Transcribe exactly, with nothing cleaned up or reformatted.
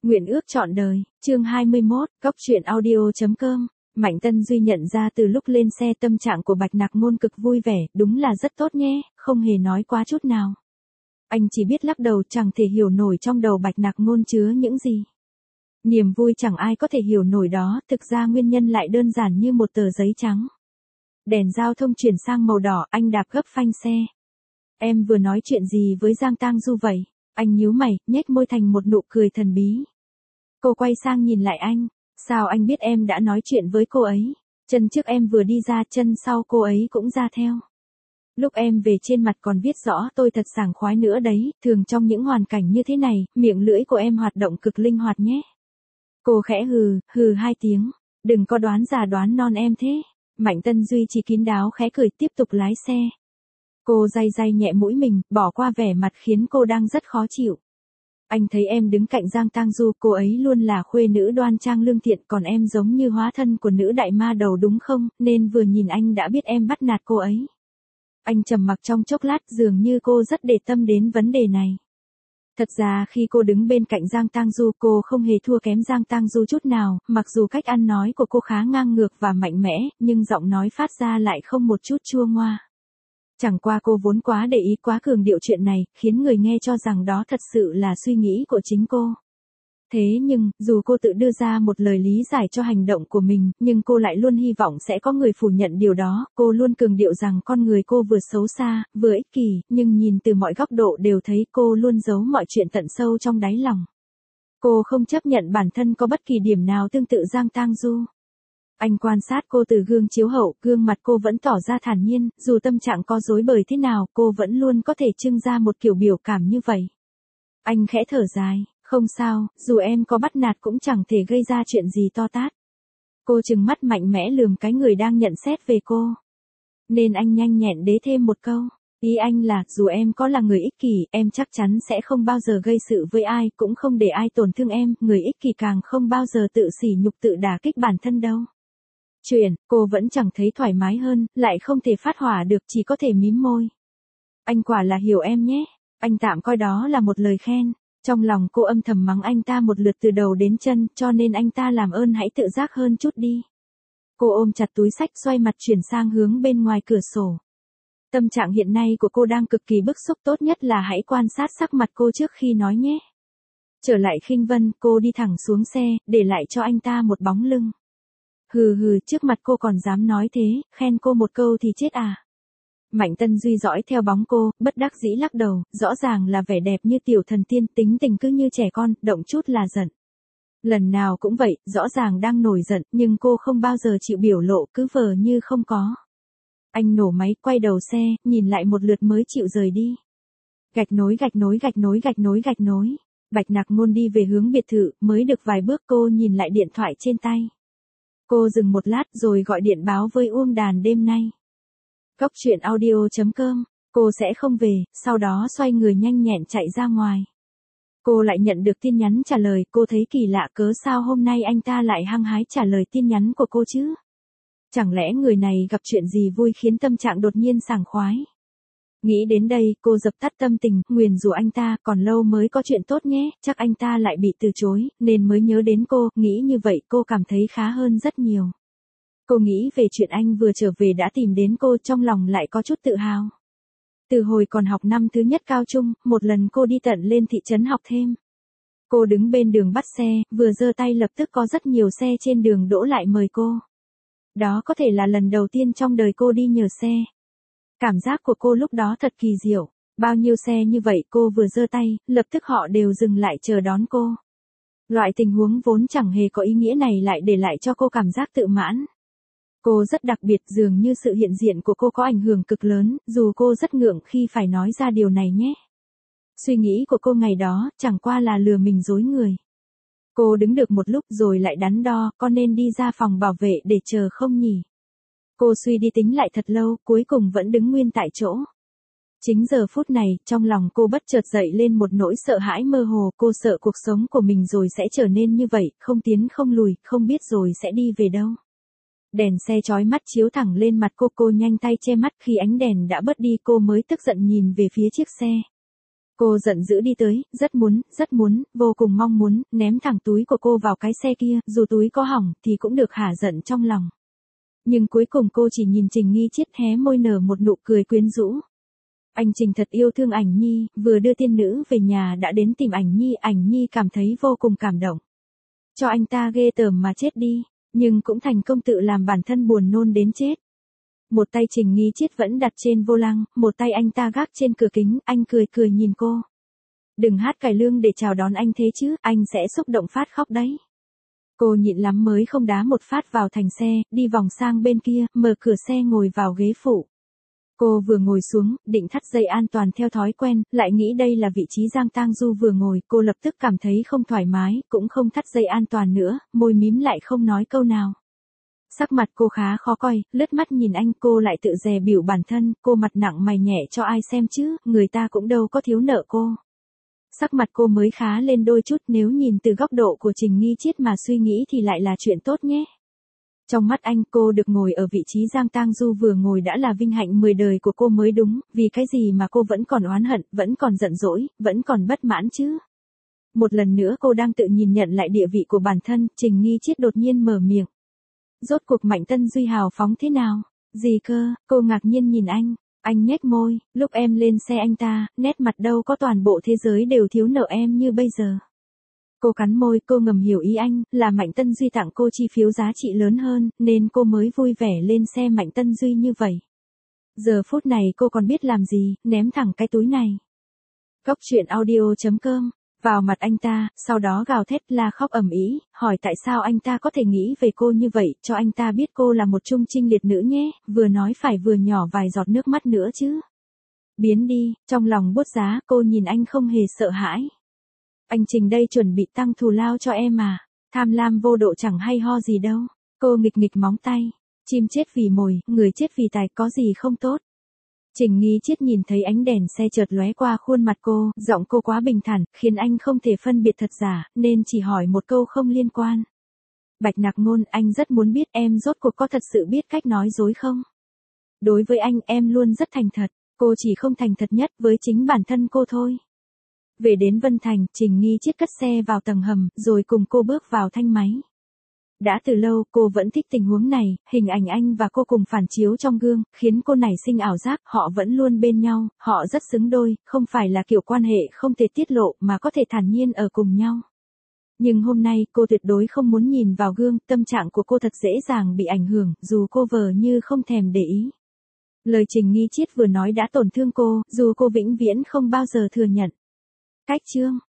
Nguyện ước trọn đời, chương hai mươi mốt, góc truyện audio.com. Mạnh Tân Duy nhận ra từ lúc lên xe tâm trạng của Bạch Nặc Ngôn cực vui vẻ, đúng là rất tốt nhé, không hề nói quá chút nào. Anh chỉ biết lắc đầu, chẳng thể hiểu nổi trong đầu Bạch Nặc Ngôn chứa những gì. Niềm vui chẳng ai có thể hiểu nổi đó, thực ra nguyên nhân lại đơn giản như một tờ giấy trắng. Đèn giao thông chuyển sang màu đỏ, anh đạp gấp phanh xe. Em vừa nói chuyện gì với Giang Tang Du vậy? Anh nhíu mày, nhếch môi thành một nụ cười thần bí. Cô quay sang nhìn lại anh. Sao anh biết em đã nói chuyện với cô ấy? Chân trước em vừa đi ra, chân sau cô ấy cũng ra theo. Lúc em về trên mặt còn viết rõ tôi thật sảng khoái nữa đấy, thường trong những hoàn cảnh như thế này, miệng lưỡi của em hoạt động cực linh hoạt nhé. Cô khẽ hừ, hừ hai tiếng. Đừng có đoán già đoán non em thế. Mạnh Tân Duy chỉ kín đáo khẽ cười tiếp tục lái xe. Cô day day nhẹ mũi mình, bỏ qua vẻ mặt khiến cô đang rất khó chịu. Anh thấy em đứng cạnh Giang Tang Du, cô ấy luôn là khuê nữ đoan trang lương thiện, còn em giống như hóa thân của nữ đại ma đầu đúng không, nên vừa nhìn anh đã biết em bắt nạt cô ấy. Anh trầm mặc trong chốc lát, dường như cô rất để tâm đến vấn đề này. Thật ra khi cô đứng bên cạnh Giang Tang Du, cô không hề thua kém Giang Tang Du chút nào, mặc dù cách ăn nói của cô khá ngang ngược và mạnh mẽ, nhưng giọng nói phát ra lại không một chút chua ngoa. Chẳng qua cô vốn quá để ý, quá cường điệu chuyện này, khiến người nghe cho rằng đó thật sự là suy nghĩ của chính cô. Thế nhưng, dù cô tự đưa ra một lời lý giải cho hành động của mình, nhưng cô lại luôn hy vọng sẽ có người phủ nhận điều đó. Cô luôn cường điệu rằng con người cô vừa xấu xa, vừa ích kỷ, nhưng nhìn từ mọi góc độ đều thấy cô luôn giấu mọi chuyện tận sâu trong đáy lòng. Cô không chấp nhận bản thân có bất kỳ điểm nào tương tự Giang Tang Du. Anh quan sát cô từ gương chiếu hậu, gương mặt cô vẫn tỏ ra thản nhiên, dù tâm trạng có rối bời thế nào, cô vẫn luôn có thể trưng ra một kiểu biểu cảm như vậy. Anh khẽ thở dài, không sao, dù em có bắt nạt cũng chẳng thể gây ra chuyện gì to tát. Cô trừng mắt mạnh mẽ lườm cái người đang nhận xét về cô. Nên anh nhanh nhẹn đế thêm một câu, ý anh là, dù em có là người ích kỷ, em chắc chắn sẽ không bao giờ gây sự với ai, cũng không để ai tổn thương em, người ích kỷ càng không bao giờ tự sỉ nhục tự đả kích bản thân đâu. Chuyện, cô vẫn chẳng thấy thoải mái hơn, lại không thể phát hỏa được, chỉ có thể mím môi. Anh quả là hiểu em nhé, anh tạm coi đó là một lời khen. Trong lòng cô âm thầm mắng anh ta một lượt từ đầu đến chân, cho nên anh ta làm ơn hãy tự giác hơn chút đi. Cô ôm chặt túi xách, xoay mặt chuyển sang hướng bên ngoài cửa sổ. Tâm trạng hiện nay của cô đang cực kỳ bức xúc, tốt nhất là hãy quan sát sắc mặt cô trước khi nói nhé. Trở lại Khinh Vân, cô đi thẳng xuống xe, để lại cho anh ta một bóng lưng. Hừ hừ, trước mặt cô còn dám nói thế, khen cô một câu thì chết à. Mạnh Tân Duy dõi theo bóng cô, bất đắc dĩ lắc đầu, rõ ràng là vẻ đẹp như tiểu thần tiên, tính tình cứ như trẻ con, động chút là giận. Lần nào cũng vậy, rõ ràng đang nổi giận, nhưng cô không bao giờ chịu biểu lộ, cứ vờ như không có. Anh nổ máy, quay đầu xe, nhìn lại một lượt mới chịu rời đi. Gạch nối gạch nối gạch nối gạch nối gạch nối. Bạch Nặc Ngôn đi về hướng biệt thự, mới được vài bước cô nhìn lại điện thoại trên tay. Cô dừng một lát rồi gọi điện báo với Uông Đàn đêm nay. Góc truyện audio.com, cô sẽ không về, sau đó xoay người nhanh nhẹn chạy ra ngoài. Cô lại nhận được tin nhắn trả lời, cô thấy kỳ lạ, cớ sao hôm nay anh ta lại hăng hái trả lời tin nhắn của cô chứ? Chẳng lẽ người này gặp chuyện gì vui khiến tâm trạng đột nhiên sảng khoái? Nghĩ đến đây, cô dập tắt tâm tình, nguyền rủa anh ta, còn lâu mới có chuyện tốt nhé, chắc anh ta lại bị từ chối, nên mới nhớ đến cô, nghĩ như vậy cô cảm thấy khá hơn rất nhiều. Cô nghĩ về chuyện anh vừa trở về đã tìm đến cô, trong lòng lại có chút tự hào. Từ hồi còn học năm thứ nhất cao trung, một lần cô đi tận lên thị trấn học thêm. Cô đứng bên đường bắt xe, vừa giơ tay lập tức có rất nhiều xe trên đường đỗ lại mời cô. Đó có thể là lần đầu tiên trong đời cô đi nhờ xe. Cảm giác của cô lúc đó thật kỳ diệu, bao nhiêu xe như vậy cô vừa giơ tay, lập tức họ đều dừng lại chờ đón cô. Loại tình huống vốn chẳng hề có ý nghĩa này lại để lại cho cô cảm giác tự mãn. Cô rất đặc biệt, dường như sự hiện diện của cô có ảnh hưởng cực lớn, dù cô rất ngượng khi phải nói ra điều này nhé. Suy nghĩ của cô ngày đó, chẳng qua là lừa mình dối người. Cô đứng được một lúc rồi lại đắn đo, có nên đi ra phòng bảo vệ để chờ không nhỉ? Cô suy đi tính lại thật lâu, cuối cùng vẫn đứng nguyên tại chỗ. Chính giờ phút này, trong lòng cô bất chợt dậy lên một nỗi sợ hãi mơ hồ, cô sợ cuộc sống của mình rồi sẽ trở nên như vậy, không tiến không lùi, không biết rồi sẽ đi về đâu. Đèn xe chói mắt chiếu thẳng lên mặt cô, cô nhanh tay che mắt, khi ánh đèn đã bớt đi cô mới tức giận nhìn về phía chiếc xe. Cô giận dữ đi tới, rất muốn, rất muốn, vô cùng mong muốn, ném thẳng túi của cô vào cái xe kia, dù túi có hỏng, thì cũng được hả giận trong lòng. Nhưng cuối cùng cô chỉ nhìn Trình Nghi Chiết hé môi nở một nụ cười quyến rũ. Anh Trình thật yêu thương Ảnh Nhi, vừa đưa tiên nữ về nhà đã đến tìm Ảnh Nhi, Ảnh Nhi cảm thấy vô cùng cảm động. Cho anh ta ghê tởm mà chết đi, nhưng cũng thành công tự làm bản thân buồn nôn đến chết. Một tay Trình Nghi Chiết vẫn đặt trên vô lăng, một tay anh ta gác trên cửa kính, anh cười cười nhìn cô. Đừng hát cải lương để chào đón anh thế chứ, anh sẽ xúc động phát khóc đấy. Cô nhịn lắm mới không đá một phát vào thành xe, đi vòng sang bên kia, mở cửa xe ngồi vào ghế phụ. Cô vừa ngồi xuống, định thắt dây an toàn theo thói quen, lại nghĩ đây là vị trí Giang Tang Du vừa ngồi, cô lập tức cảm thấy không thoải mái, cũng không thắt dây an toàn nữa, môi mím lại không nói câu nào. Sắc mặt cô khá khó coi, lướt mắt nhìn anh, cô lại tự dè biểu bản thân, cô mặt nặng mày nhẹ cho ai xem chứ, người ta cũng đâu có thiếu nợ cô. Sắc mặt cô mới khá lên đôi chút, nếu nhìn từ góc độ của Trình Nghi Chiết mà suy nghĩ thì lại là chuyện tốt nhé. Trong mắt anh, cô được ngồi ở vị trí Giang Tang Du vừa ngồi đã là vinh hạnh mười đời của cô mới đúng, vì cái gì mà cô vẫn còn oán hận, vẫn còn giận dỗi, vẫn còn bất mãn chứ. Một lần nữa cô đang tự nhìn nhận lại địa vị của bản thân, Trình Nghi Chiết đột nhiên mở miệng. Rốt cuộc Mạnh Tân Duy hào phóng thế nào? Gì cơ? Cô ngạc nhiên nhìn anh. Anh nhếch môi, lúc em lên xe anh ta, nét mặt đâu có toàn bộ thế giới đều thiếu nợ em như bây giờ. Cô cắn môi, cô ngầm hiểu ý anh, là Mạnh Tân Duy tặng cô chi phiếu giá trị lớn hơn, nên cô mới vui vẻ lên xe Mạnh Tân Duy như vậy. Giờ phút này cô còn biết làm gì, ném thẳng cái túi này. Góc truyện audio chấm com, vào mặt anh ta, sau đó gào thét la khóc ầm ĩ, hỏi tại sao anh ta có thể nghĩ về cô như vậy, cho anh ta biết cô là một trung trinh liệt nữ nhé, vừa nói phải vừa nhỏ vài giọt nước mắt nữa chứ. Biến đi, trong lòng buốt giá, cô nhìn anh không hề sợ hãi. Anh Trình đây chuẩn bị tăng thù lao cho em à, tham lam vô độ chẳng hay ho gì đâu. Cô nghịch nghịch móng tay, chim chết vì mồi, người chết vì tài, có gì không tốt. Trình Nghi Chiết nhìn thấy ánh đèn xe chợt lóe qua khuôn mặt cô, giọng cô quá bình thản, khiến anh không thể phân biệt thật giả, nên chỉ hỏi một câu không liên quan. Bạch Nặc Ngôn, anh rất muốn biết em rốt cuộc có thật sự biết cách nói dối không? Đối với anh, em luôn rất thành thật, cô chỉ không thành thật nhất với chính bản thân cô thôi. Về đến Vân Thành, Trình Nghi Chiết cất xe vào tầng hầm, rồi cùng cô bước vào thang máy. Đã từ lâu, cô vẫn thích tình huống này, hình ảnh anh và cô cùng phản chiếu trong gương, khiến cô nảy sinh ảo giác, họ vẫn luôn bên nhau, họ rất xứng đôi, không phải là kiểu quan hệ không thể tiết lộ mà có thể thản nhiên ở cùng nhau. Nhưng hôm nay, cô tuyệt đối không muốn nhìn vào gương, tâm trạng của cô thật dễ dàng bị ảnh hưởng, dù cô vờ như không thèm để ý. Lời Trình Nghi Chiết vừa nói đã tổn thương cô, dù cô vĩnh viễn không bao giờ thừa nhận. Cách chương